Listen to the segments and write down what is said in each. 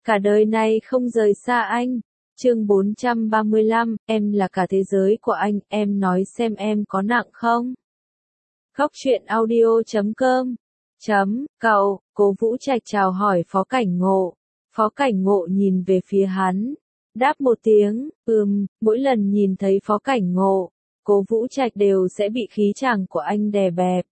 cả đời này không rời xa anh. Chương 435, em là cả thế giới của anh, em nói xem em có nặng không? Khóc chuyện audio.com Cậu, Cố Vũ Trạch chào hỏi Phó Cảnh Ngộ. Phó Cảnh Ngộ nhìn về phía hắn, đáp một tiếng, mỗi lần nhìn thấy Phó Cảnh Ngộ, Cố Vũ Trạch đều sẽ bị khí chàng của anh đè bẹp.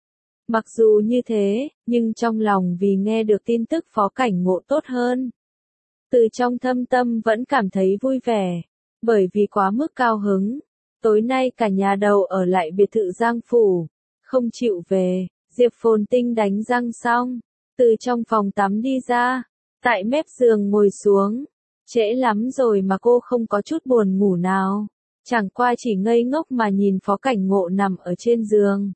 Mặc dù như thế, nhưng trong lòng vì nghe được tin tức Phó Cảnh Ngộ tốt hơn, từ trong thâm tâm vẫn cảm thấy vui vẻ, bởi vì quá mức cao hứng. Tối nay cả nhà đầu ở lại biệt thự Giang Phủ, không chịu về. Diệp Phồn Tinh đánh răng xong, từ trong phòng tắm đi ra, tại mép giường ngồi xuống. Trễ lắm rồi mà cô không có chút buồn ngủ nào, chẳng qua chỉ ngây ngốc mà nhìn Phó Cảnh Ngộ nằm ở trên giường.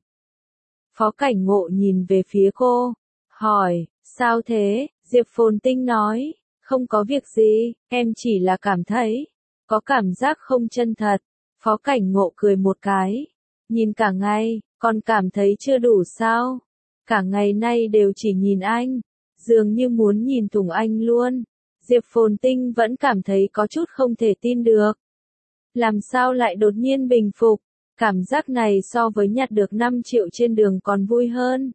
Phó Cảnh Ngộ nhìn về phía cô, hỏi, sao thế? Diệp Phồn Tinh nói, không có việc gì, em chỉ là cảm thấy, có cảm giác không chân thật. Phó Cảnh Ngộ cười một cái, nhìn cả ngày, còn cảm thấy chưa đủ sao? Cả ngày nay đều chỉ nhìn anh, dường như muốn nhìn thủng anh luôn. Diệp Phồn Tinh vẫn cảm thấy có chút không thể tin được. Làm sao lại đột nhiên bình phục? Cảm giác này so với nhặt được 5 triệu trên đường còn vui hơn.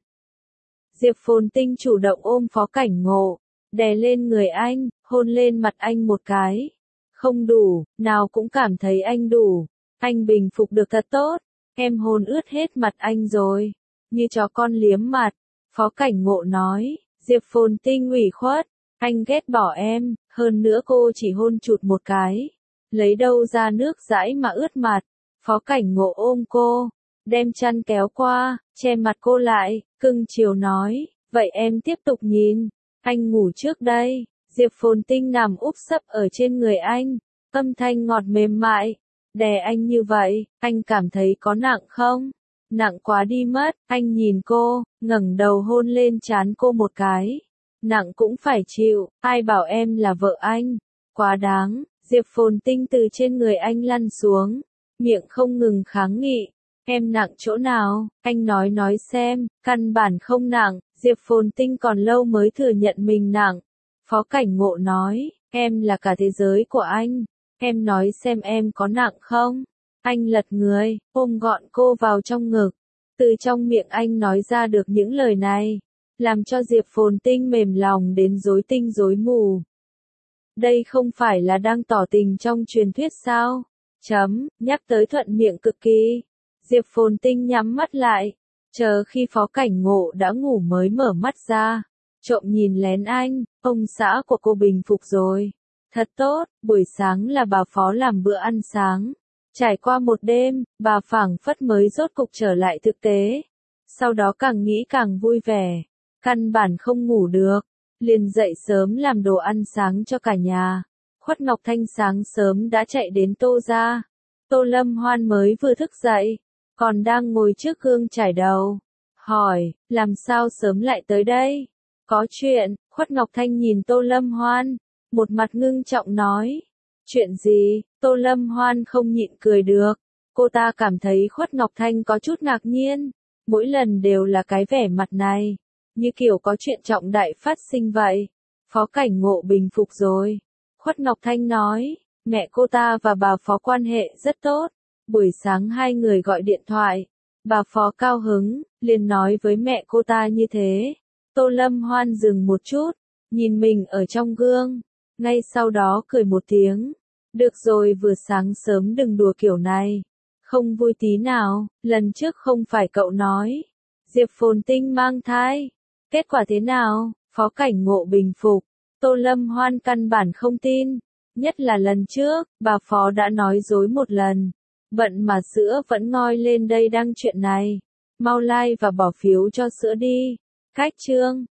Diệp Phồn Tinh chủ động ôm Phó Cảnh Ngộ, đè lên người anh, hôn lên mặt anh một cái. Không đủ, nào cũng cảm thấy anh đủ. Anh bình phục được thật tốt. Em hôn ướt hết mặt anh rồi, như chó con liếm mặt. Phó Cảnh Ngộ nói. Diệp Phồn Tinh ủy khuất, anh ghét bỏ em, hơn nữa cô chỉ hôn chụt một cái, lấy đâu ra nước dãi mà ướt mặt. Phó Cảnh Ngộ ôm cô, đem chăn kéo qua, che mặt cô lại, cưng chiều nói, vậy em tiếp tục nhìn, anh ngủ trước đây. Diệp Phồn Tinh nằm úp sấp ở trên người anh, âm thanh ngọt mềm mại, đè anh như vậy, anh cảm thấy có nặng không? Nặng quá đi mất. Anh nhìn cô, ngẩng đầu hôn lên trán cô một cái. Nặng cũng phải chịu, ai bảo em là vợ anh, quá đáng. Diệp Phồn Tinh từ trên người anh lăn xuống, miệng không ngừng kháng nghị, em nặng chỗ nào, anh nói xem. Căn bản không nặng. Diệp Phồn Tinh còn lâu mới thừa nhận mình nặng. Phó Cảnh Ngộ nói, em là cả thế giới của anh, em nói xem em có nặng không? Anh lật người, ôm gọn cô vào trong ngực. Từ trong miệng anh nói ra được những lời này, làm cho Diệp Phồn Tinh mềm lòng đến rối tinh rối mù. Đây không phải là đang tỏ tình trong truyền thuyết sao? Nhắc tới thuận miệng cực kỳ. Diệp Phồn Tinh nhắm mắt lại, chờ khi Phó Cảnh Ngộ đã ngủ mới mở mắt ra, trộm nhìn lén anh. Ông xã của cô bình phục rồi. Thật tốt, buổi sáng là bà Phó làm bữa ăn sáng. Trải qua một đêm, bà phảng phất mới rốt cục trở lại thực tế. Sau đó càng nghĩ càng vui vẻ, căn bản không ngủ được, liền dậy sớm làm đồ ăn sáng cho cả nhà. Khuất Ngọc Thanh sáng sớm đã chạy đến Tô gia. Tô Lâm Hoan mới vừa thức dậy, còn đang ngồi trước gương chải đầu. Hỏi, làm sao sớm lại tới đây? Có chuyện. Khuất Ngọc Thanh nhìn Tô Lâm Hoan, một mặt ngưng trọng nói. Chuyện gì? Tô Lâm Hoan không nhịn cười được. Cô ta cảm thấy Khuất Ngọc Thanh có chút ngạc nhiên. Mỗi lần đều là cái vẻ mặt này, như kiểu có chuyện trọng đại phát sinh vậy. Phó Cảnh Ngộ bình phục rồi. Khuất Ngọc Thanh nói, mẹ cô ta và bà Phó quan hệ rất tốt. Buổi sáng hai người gọi điện thoại. Bà Phó cao hứng, liền nói với mẹ cô ta như thế. Tô Lâm Hoan dừng một chút, nhìn mình ở trong gương. Ngay sau đó cười một tiếng. Được rồi, vừa sáng sớm đừng đùa kiểu này. Không vui tí nào, lần trước không phải cậu nói. Diệp Phồn Tinh mang thai. Kết quả thế nào? Phó Cảnh Ngộ bình phục. Tô Lâm Hoan căn bản không tin. Nhất là lần trước, bà Phó đã nói dối một lần. Bận mà sữa vẫn ngoi lên đây đăng chuyện này. Mau like và bỏ phiếu cho sữa đi. Cách chương.